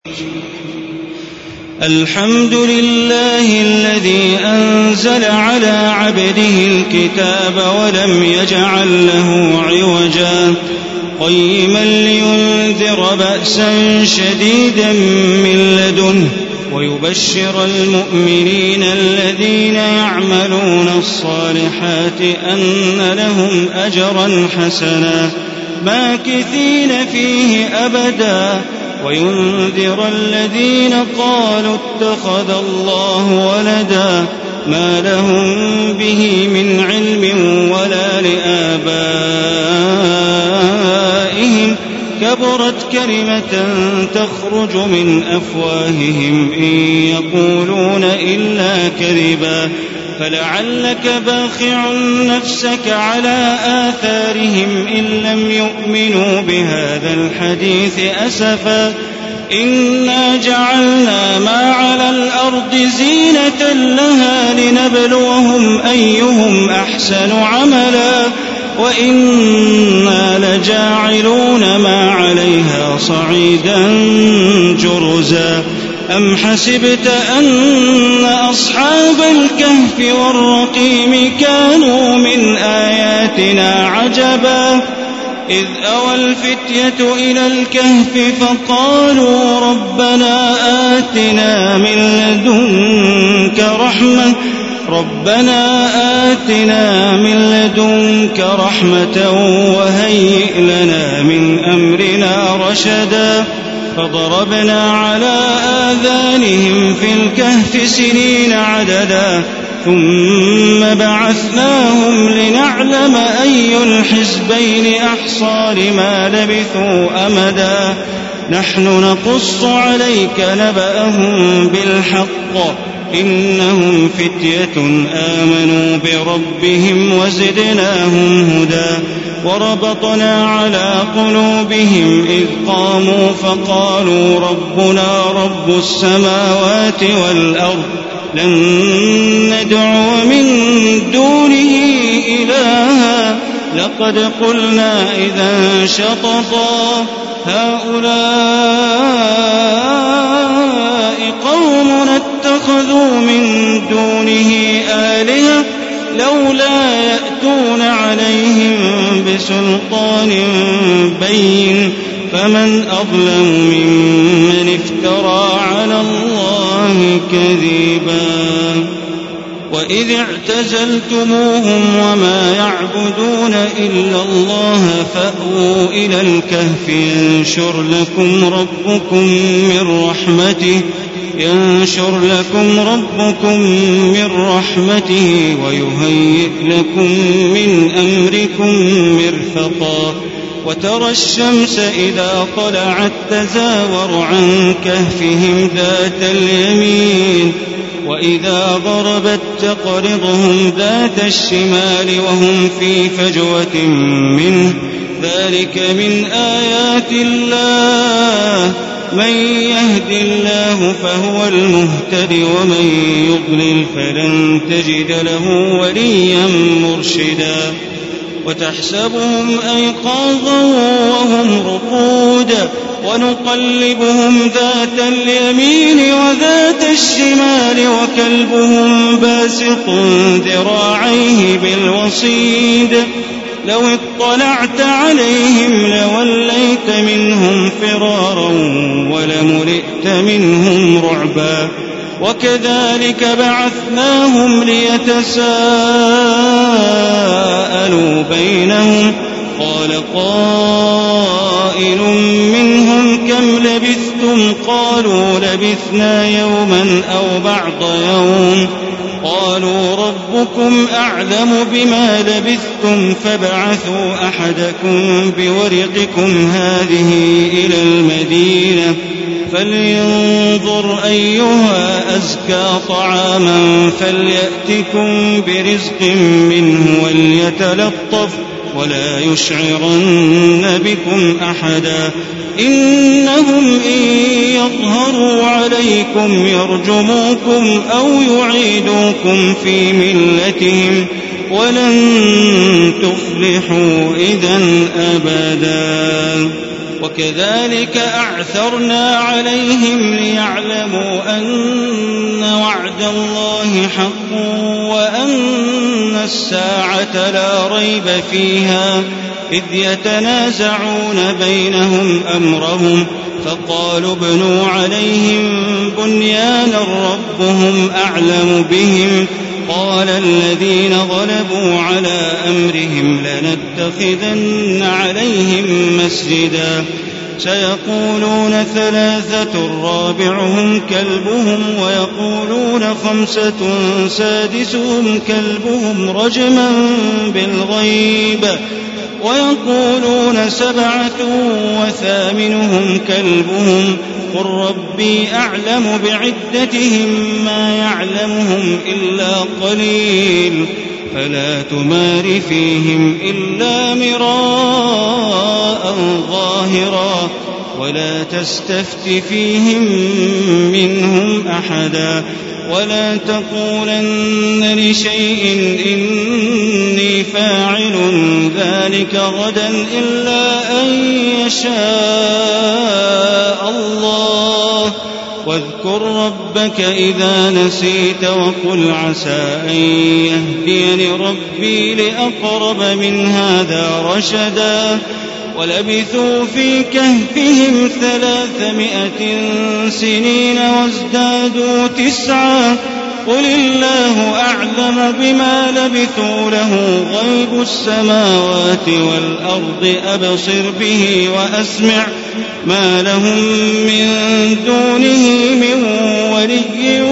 الحمد لله الذي أنزل على عبده الكتاب ولم يجعل له عوجا قيما لينذر بأسا شديدا من لدنه ويبشر المؤمنين الذين يعملون الصالحات أن لهم أجرا حسنا ماكثين فيه أبدا وينذر الذين قالوا اتخذ الله ولدا ما لهم به من علم ولا لآبائهم كبرت كلمة تخرج من أفواههم إن يقولون إلا كذبا فلعلك باخع نفسك على آثارهم إن لم يؤمنوا بهذا الحديث أسفا إنا جعلنا ما على الأرض زينة لها لنبلوهم أيهم أحسن عملا وإنا لجاعلون ما عليها صعيدا جرزا أم حسبت أن أصحاب الكهف والرقيم كانوا من آياتنا عجبا إذ أوى الفتية إلى الكهف فقالوا ربنا آتنا من لدنك رحمة وهيئ لنا من أمرنا رشدا فضربنا على آذانهم في الكهف سنين عددا ثم بعثناهم لنعلم أي الحزبين أحصى لما لبثوا أمدا نحن نقص عليك نبأهم بالحق إنهم فتية آمنوا بربهم وزدناهم هدى وربطنا على قلوبهم إذ قاموا فقالوا ربنا رب السماوات والأرض لن ندعو من دونه إلها لقد قلنا إذا شططا هؤلاء قومنا اتخذوا من دونه آلهة لولا يأتون عليهم بسلطان بين فمن أظلم ممن افترى على الله كذبا وإذ اعتزلتموهم وما يعبدون إلا الله فأووا إلى الكهف ينشر لكم ربكم من رحمته ويهيئ لكم من أمركم مرفقا وترى الشمس إذا طلعت تزاور عن كهفهم ذات اليمين وإذا غربت تقرضهم ذات الشمال وهم في فجوة منه ذلك من آيات الله من يهد الله فهو المهتد ومن يضلل فلن تجد له وليا مرشدا وتحسبهم أيقاظا وهم رقود ونقلبهم ذات اليمين وذات الشمال وكلبهم باسط ذراعيه بالوصيد لو اطلعت عليهم لوليت منهم فرارا ولملئت منهم رعبا وكذلك بعثناهم ليتساءلوا بينهم قال قائل منهم كم لبثتم قالوا لبثنا يوما أو بعض يوم قالوا ربكم أعلم بما لبثتم فابعثوا أحدكم بورقكم هذه إلى المدينة فلينظر أيها أزكى طعاما فليأتكم برزق منه وليتلطف ولا يشعرن بكم أحدا إنهم إن يظهروا عليكم يرجموكم أو يعيدوكم في ملتهم ولن تفلحوا إذا أبدا وكذلك أعثرنا عليهم ليعلموا أن وعد الله حق وأن الساعة لا ريب فيها إذ يتنازعون بينهم أمرهم فقالوا ابنوا عليهم بنيانا ربهم أعلم بهم قال الذين غلبوا على أمرهم لنتخذن عليهم مسجدا سيقولون ثلاثة رابعهم كلبهم ويقولون خمسة سادسهم كلبهم رجما بالغيب ويقولون سبعة وثامنهم كلبهم قل ربي أعلم بعدتهم ما يعلمهم إلا قليل فلا تمار فيهم إلا مراء ظاهرا ولا تستفت فيهم منهم أحدا ولا تقولن لشيء إني فاعل ذلك غدا إلا أن يشاء الله واذكر ربك إذا نسيت وقل عسى أن يهديني ربي لأقرب من هذا رشدا ولبثوا في كهفهم 300 سنين وازدادوا 9 قل الله أعلم بما لبثوا له غيب السماوات والأرض أبصر به وأسمع ما لهم من دونه من ولي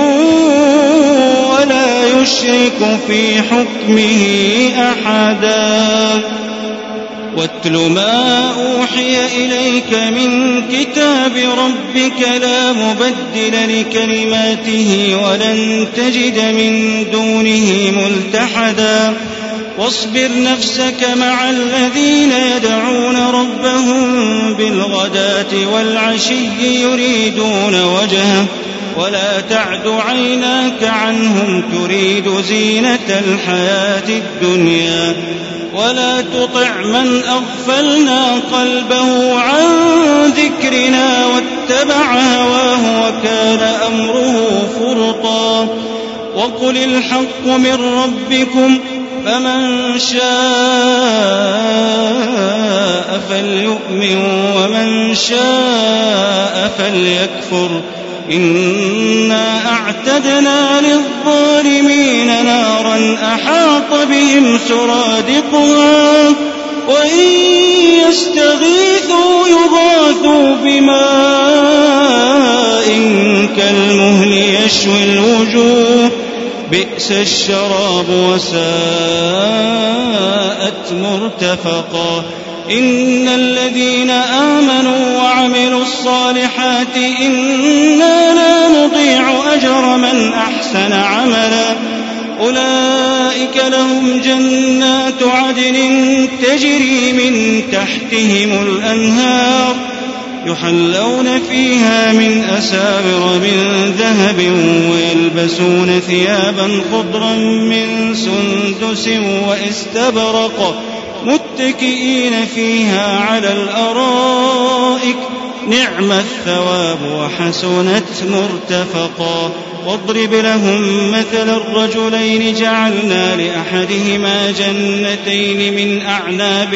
ولا يشرك في حكمه أحدا واتل ما أوحي إليك من كتاب ربك لا مبدل لكلماته ولن تجد من دونه ملتحدا واصبر نفسك مع الذين يدعون ربهم بالغداة والعشي يريدون وجهه ولا تعد عيناك عنهم تريد زينة الحياة الدنيا ولا تطع من أغفلنا قلبه عن ذكرنا واتبع هواه وكان أمره فرطا وقل الحق من ربكم فمن شاء فليؤمن ومن شاء فليكفر إنا أعتدنا للظالمين نارا أحاط بهم سرادقها وإن يستغيثوا يغاثوا بماء كالمهل يشوي الوجوه بئس الشراب وساءت مرتفقا إن الذين آمنوا وعملوا الصالحات إنا لا نضيع أجر من أحسن عملا أولئك لهم جنات عدن تجري من تحتهم الأنهار يحلون فيها من أساور من ذهب ويلبسون ثيابا خضرا من سندس واستبرق متكئين فيها على الأرائك نعم الثواب وحسنت مرتفقا واضرب لهم مثل الرجلين جعلنا لأحدهما جنتين من أعناب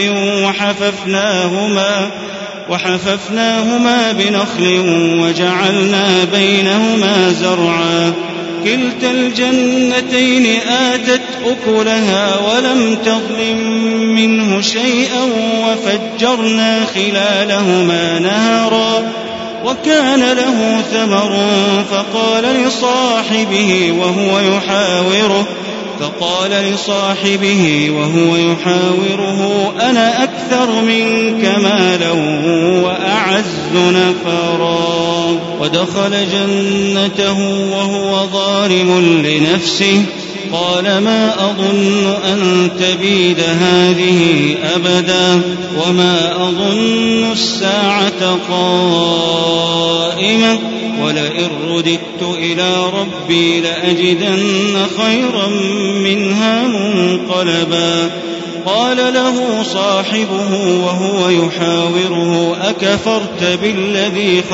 وحففناهما بنخل وجعلنا بينهما زرعا كلتا الجنتين آتت أكلها ولم تظلم منه شيئا وفجرنا خلالهما نهرا وكان له ثمر فقال لصاحبه وهو يحاوره أنا أكثر منك مالا وأعز نفرا ودخل جنته وهو ظالم لنفسه قال ما أظن أن تبيد هذه أبدا وما أظن الساعة قائمة ولئن رددت إلى ربي لأجدن خيرا منها منقلبا قال له صاحبه وهو يحاوره أكفرت بالذي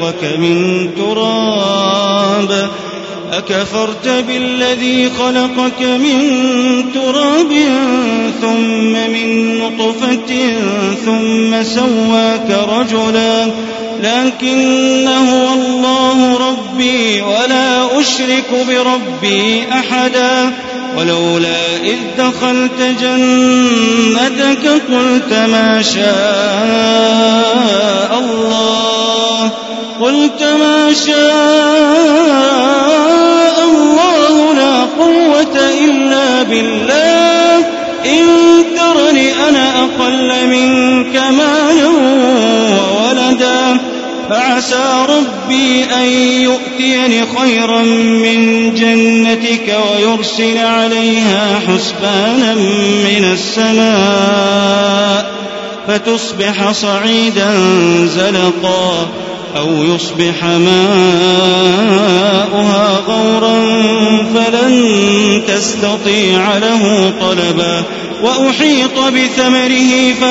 خلقك من تراب ثم من نطفة ثم سواك رجلا لكن هو الله ربي ولا أشرك بربي أحدا ولولا إذ دخلت جنتك قلت ما شاء الله لا قوة إلا بالله إن ترني أنا أقل منك مالا وولدا فعسى ربي أن يؤتيني خيرا من جنتك ويرسل عليها حسبانا من السماء فتصبح صعيدا زلقا أو يصبح ماؤها غورا فلن تستطيع له طلبا وأحيط بثمره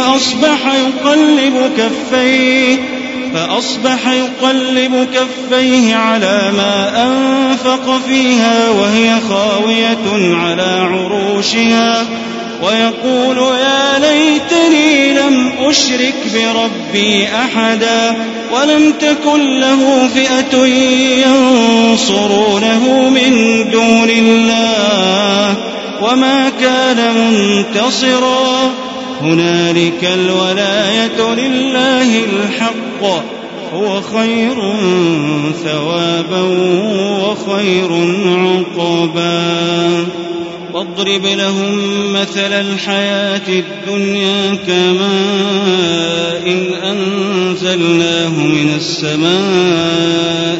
فأصبح يقلب كفيه على ما أنفق فيها وهي خاوية على عروشها ويقول يا ليتني لم أشرك بربي أحدا ولم تكن له فئة ينصرونه من دون الله وما كان منتصرا هنالك الولاية لله الحق هو خير ثوابا وخير عقبا واضرب لهم مثل الحياة الدنيا كماء أنزلناه من السماء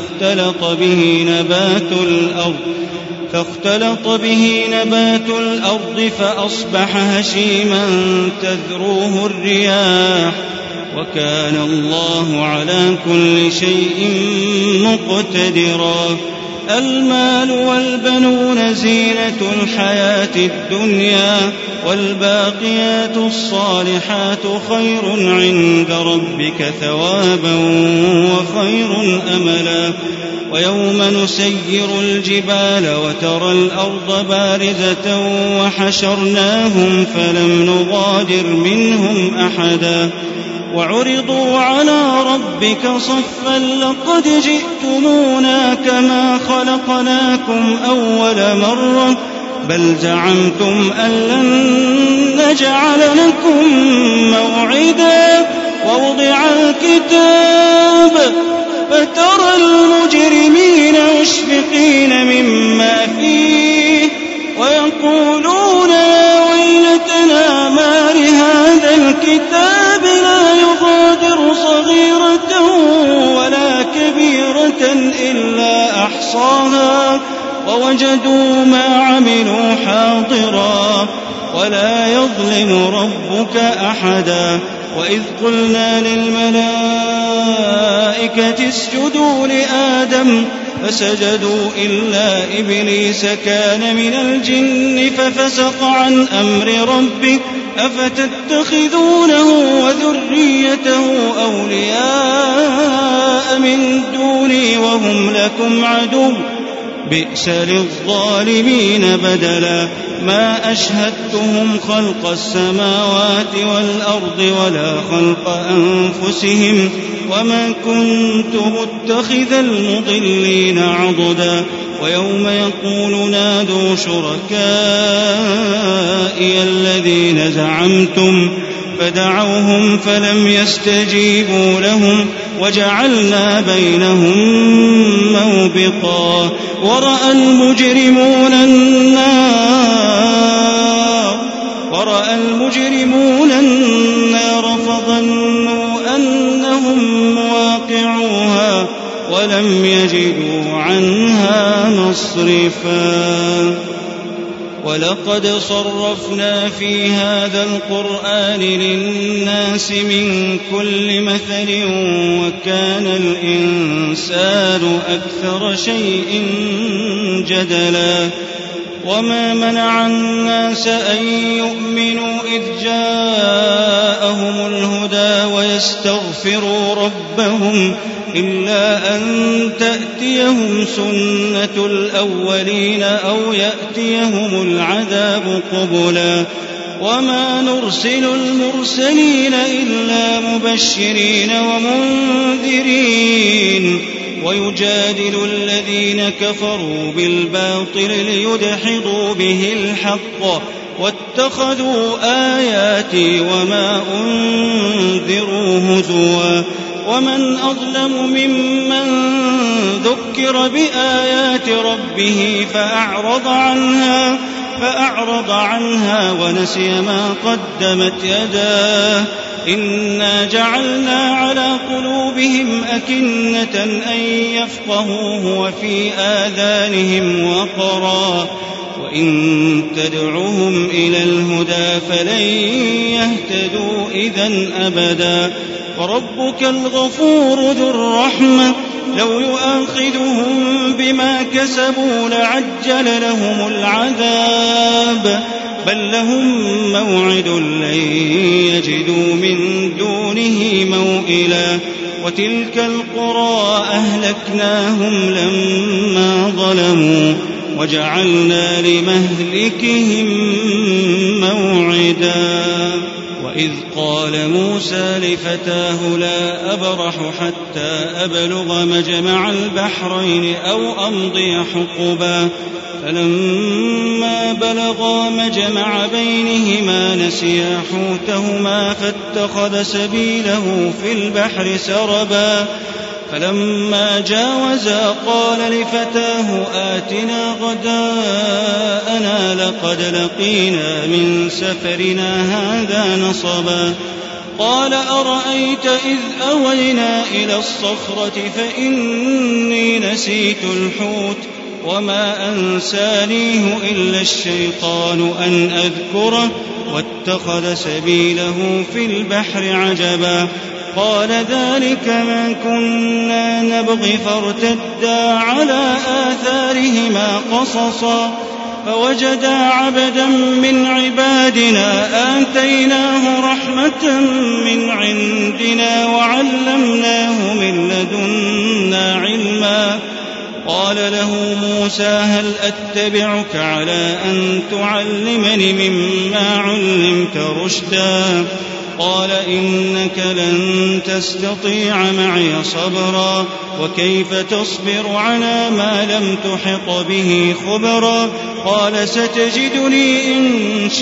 فاختلط به نبات الأرض فأصبح هشيما تذروه الرياح وكان الله على كل شيء مقتدرا المال والبنون زينة الحياة الدنيا والباقيات الصالحات خير عند ربك ثوابا وخير أملا ويوم نسير الجبال وترى الأرض بارزة وحشرناهم فلم نغادر منهم أحدا وعرضوا على ربك صفا لقد جئتمونا كما خلقناكم أول مرة بل زعمتم أن لن نجعل لكم موعدا ووضع الكتاب فترى المجرمين مشفقين مما فيه ويقولون يا ويلتنا ما لهذا الكتاب لا يغادر صغيرة ولا كبيرة إلا أحصاها ووجدوا ما عملوا حاضرا ولا يظلم ربك أحدا وإذ قلنا للملائكة اسجدوا لآدم فسجدوا إلا إبليس كان من الجن ففسق عن أمر ربه أفتتخذونه وذريته أولياء من دوني وهم لكم عدو بئس للظالمين بدلا ما أشهدتهم خلق السماوات والأرض ولا خلق أنفسهم وما كنت متخذ المضلين عضدا ويوم يقول نادوا شركائي الذين زعمتم فدعوهم فلم يستجيبوا لهم وجعلنا بينهم موبقا ورأى المجرمون النار فظنوا أنهم مواقعوها ولم يجدوا عنها مصرفا ولقد صرفنا في هذا القرآن للناس من كل مثل وكان الإنسان أكثر شيء جدلا وما منع الناس أن يؤمنوا إذ جاءهم الهدى ويستغفروا ربهم إلا أن تأتيهم سنة الأولين أو يأتيهم العذاب قبلا وما نرسل المرسلين إلا مبشرين ومنذرين ويجادل الذين كفروا بالباطل ليدحضوا به الحق واتخذوا آياتي وما أنذروا هزوا ومن أظلم ممن ذكر بآيات ربه فأعرض عنها ونسي ما قدمت يداه إنا جعلنا على قلوبهم أكنة أن يفقهوه وفي آذانهم وقرا وإن تدعوهم إلى الهدى فلن يهتدوا إذن أبدا وربك الغفور ذو الرحمة لو يؤاخذهم بما كسبوا لعجل لهم العذاب بل لهم موعد لن يجدوا من دونه موئلا وتلك القرى أهلكناهم لما ظلموا وجعلنا لمهلكهم موعدا وإذ قال موسى لفتاه لا أبرح حتى أبلغ مجمع البحرين أو أمضي حقبا فلما بلغا مجمع بينهما نسيا حوتهما فاتخذ سبيله في البحر سربا فلما جاوزا قال لفتاه آتنا غداءنا لقد لقينا من سفرنا هذا نصبا قال أرأيت إذ أوينا إلى الصخرة فإني نسيت الحوت وما أنسانيه إلا الشيطان أن أذكره واتخذ سبيله في البحر عجبا قال ذلك ما كنا نبغي فارتدا على آثارهما قصصا فوجدا عبدا من عبادنا آتيناه رحمة من عندنا وعلمناه من لدنا علما قال له موسى هل أتبعك على أن تعلمني مما علمت رشدا قال إنك لن تستطيع معي صبرا وكيف تصبر على ما لم تحط به خبرا قال ستجدني إن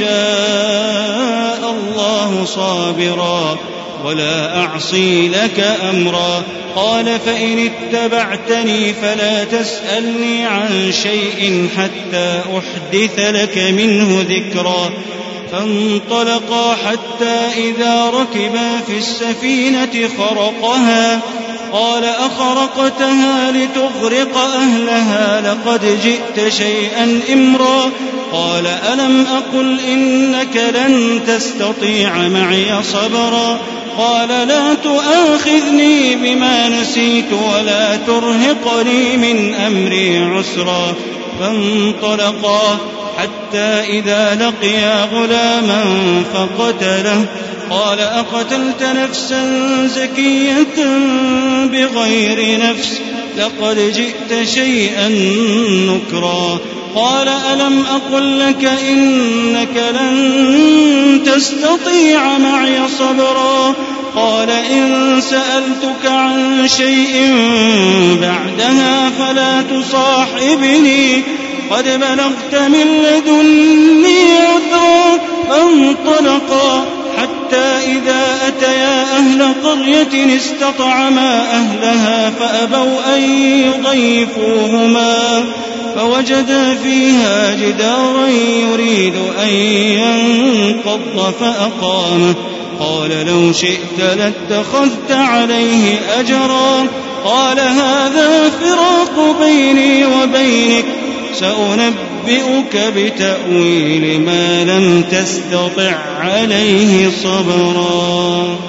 شاء الله صابرا ولا أعصي لك أمرا قال فإن اتبعتني فلا تسألني عن شيء حتى أحدث لك منه ذكرا فانطلقا حتى إذا ركبا في السفينة خرقها قال أخرقتها لتغرق أهلها لقد جئت شيئا إمرا قال ألم أقل إنك لن تستطيع معي صبرا قال لا تؤاخذني بما نسيت ولا ترهقني من أمري عسرا فانطلقا حتى إذا لقيا غلاما فقتله قال أقتلت نفسا زكية بغير نفس لقد جئت شيئا نكرا قال ألم أقل لك إنك لن تستطيع معي صبرا قال إن سألتك عن شيء بعدها فلا تصاحبني قد بلغت من لدني عذرا فانطلقا حتى إذا أتيا أهل قرية استطعما أهلها فأبوا أن يضيفوهما فوجدا فيها جدارا يريد أن ينقض فأقامه قال لو شئت لاتخذت عليه أجرا قال هذا فراق بيني وبينك سأنبئك بتأويل ما لم تستطع عليه صبرا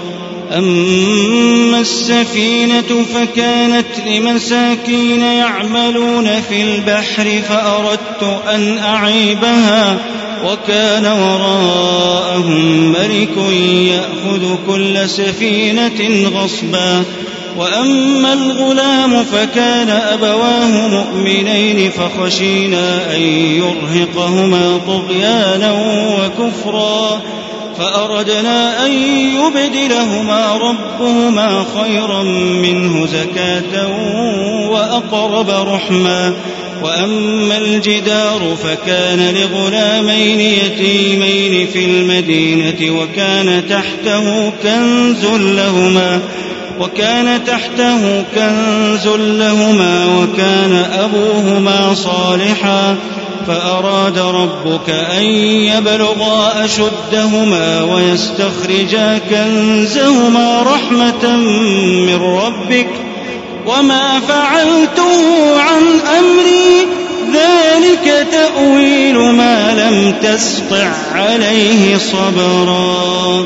أما السفينة فكانت لمساكين يعملون في البحر فأردت أن أعيبها وكان وراءهم ملك يأخذ كل سفينة غصبا. وأما الغلام فكان أبواه مؤمنين فخشينا أن يرهقهما طغيانا وكفرا فأردنا أن يبدلهما ربهما خيرا منه زكاة وأقرب رحما. وأما الجدار فكان لغلامين يتيمين في المدينة وكان تحته كنز لهما وكان أبوهما صالحا فأراد ربك أن يبلغا أشدهما ويستخرجا كنزهما رحمة من ربك وما فعلته عن أمري ذلك تأويل ما لم تسطع عليه صبرا.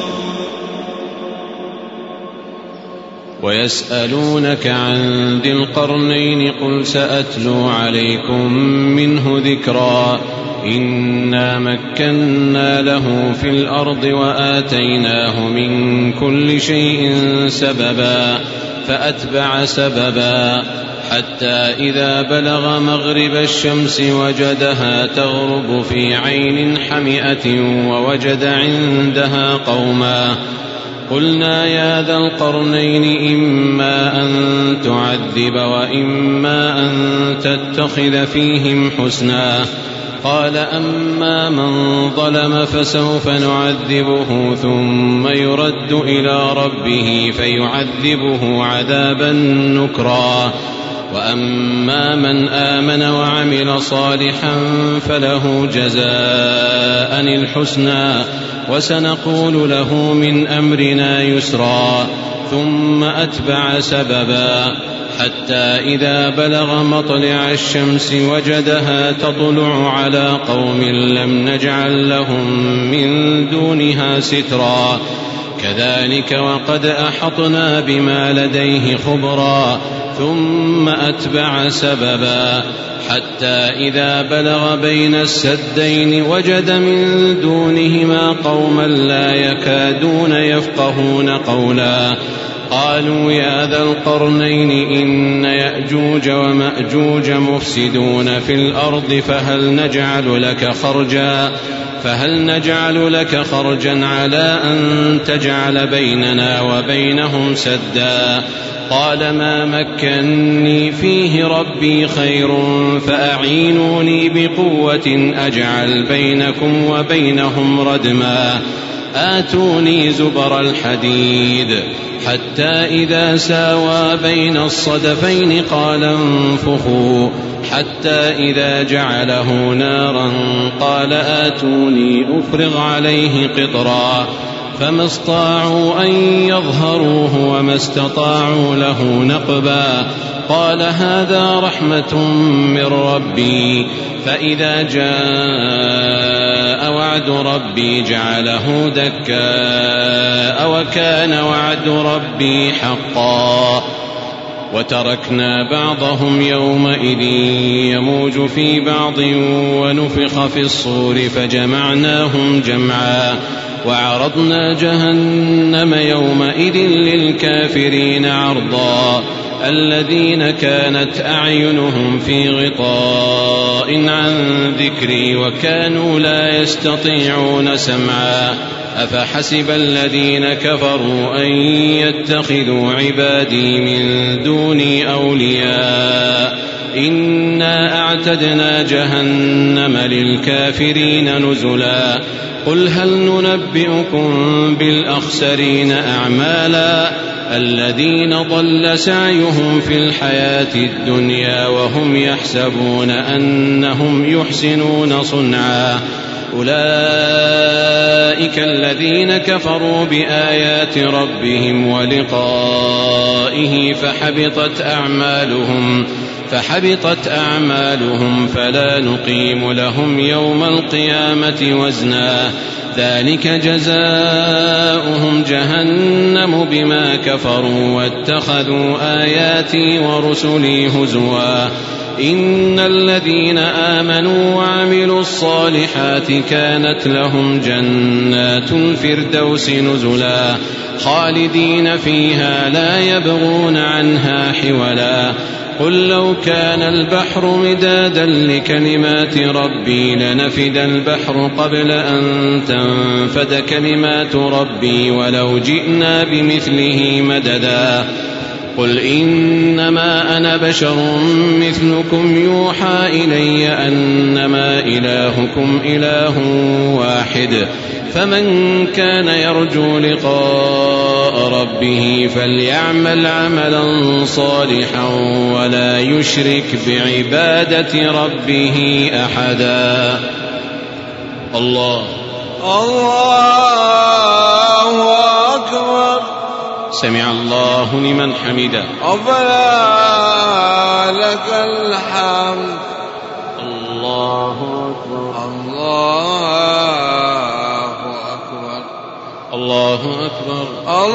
ويسألونك عن ذي القرنين قل سأتلو عليكم منه ذكرا. إنا مكنا له في الأرض وآتيناه من كل شيء سببا فأتبع سببا حتى إذا بلغ مغرب الشمس وجدها تغرب في عين حمئة ووجد عندها قوما قلنا يا ذا القرنين إما أن تعذب وإما أن تتخذ فيهم حسنا. قال أما من ظلم فسوف نعذبه ثم يرد إلى ربه فيعذبه عذابا نكرا. وأما من آمن وعمل صالحا فله جزاء الحسنى وسنقول له من أمرنا يسرا. ثم أتبع سببا حتى إذا بلغ مطلع الشمس وجدها تطلع على قوم لم نجعل لهم من دونها سترا. كذلك وقد أحطنا بما لديه خبرا. ثم أتبع سببا حتى إذا بلغ بين السدين وجد من دونهما قوما لا يكادون يفقهون قولا. قالوا يا ذا القرنين إن يأجوج ومأجوج مفسدون في الأرض فهل نجعل لك خرجا على أن تجعل بيننا وبينهم سدا. قال ما مكني فيه ربي خير فأعينوني بقوة أجعل بينكم وبينهم ردما. آتوني زبر الحديد حتى إذا ساوى بين الصدفين قال انفخوا حتى إذا جعله نارا قال آتوني أفرغ عليه قطرا. فما استطاعوا أن يظهروه وما استطاعوا له نقبا. قال هذا رحمة من ربي فإذا جاء وعد ربي جعله دكاء وكان وعد ربي حقا. وتركنا بعضهم يومئذ يموج في بعض ونفخ في الصور فجمعناهم جمعا. وعرضنا جهنم يومئذ للكافرين عرضا. الذين كانت أعينهم في غطاء عن ذكري وكانوا لا يستطيعون سمعا. أفحسب الذين كفروا أن يتخذوا عبادي من دوني أولياء إنا أعتدنا جهنم للكافرين نزلا. قل هل ننبئكم بالأخسرين أعمالا الذين ضل سعيهم في الحياة الدنيا وهم يحسبون أنهم يحسنون صنعا. أولئك الذين كفروا بآيات ربهم ولقائه فحبطت أعمالهم فلا نقيم لهم يوم القيامة وزنا. ذلك جزاؤهم جهنم بما كفروا واتخذوا آياتي ورسلي هزوا إن الذين آمنوا وعملوا الصالحات كانت لهم جنات الفردوس نزلا خالدين فيها لا يبغون عنها حولا قل لو كان البحر مدادا لكلمات ربي لنفد البحر قبل أن تنفد كلمات ربي ولو جئنا بمثله مددا قل إنما أنا بشر مثلكم يوحى إلي أنما إلهكم إله واحد فمن كان يرجو لقاء ربه فليعمل عملا صالحا ولا يشرك بعبادة ربه أحدا. الله أكبر. سمع الله لمن حمده. ربنا لك الحمد. الله أكبر. الله أكبر.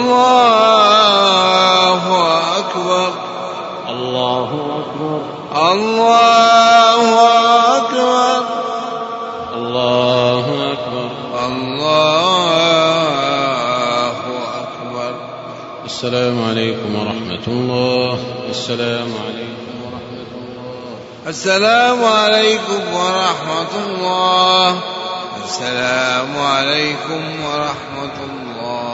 الله أكبر. الله أكبر. الله أكبر. الله أكبر. الله أكبر. الله أكبر. السلام عليكم ورحمة الله. السلام عليكم ورحمة الله. السلام عليكم ورحمة الله. السلام عليكم ورحمة الله.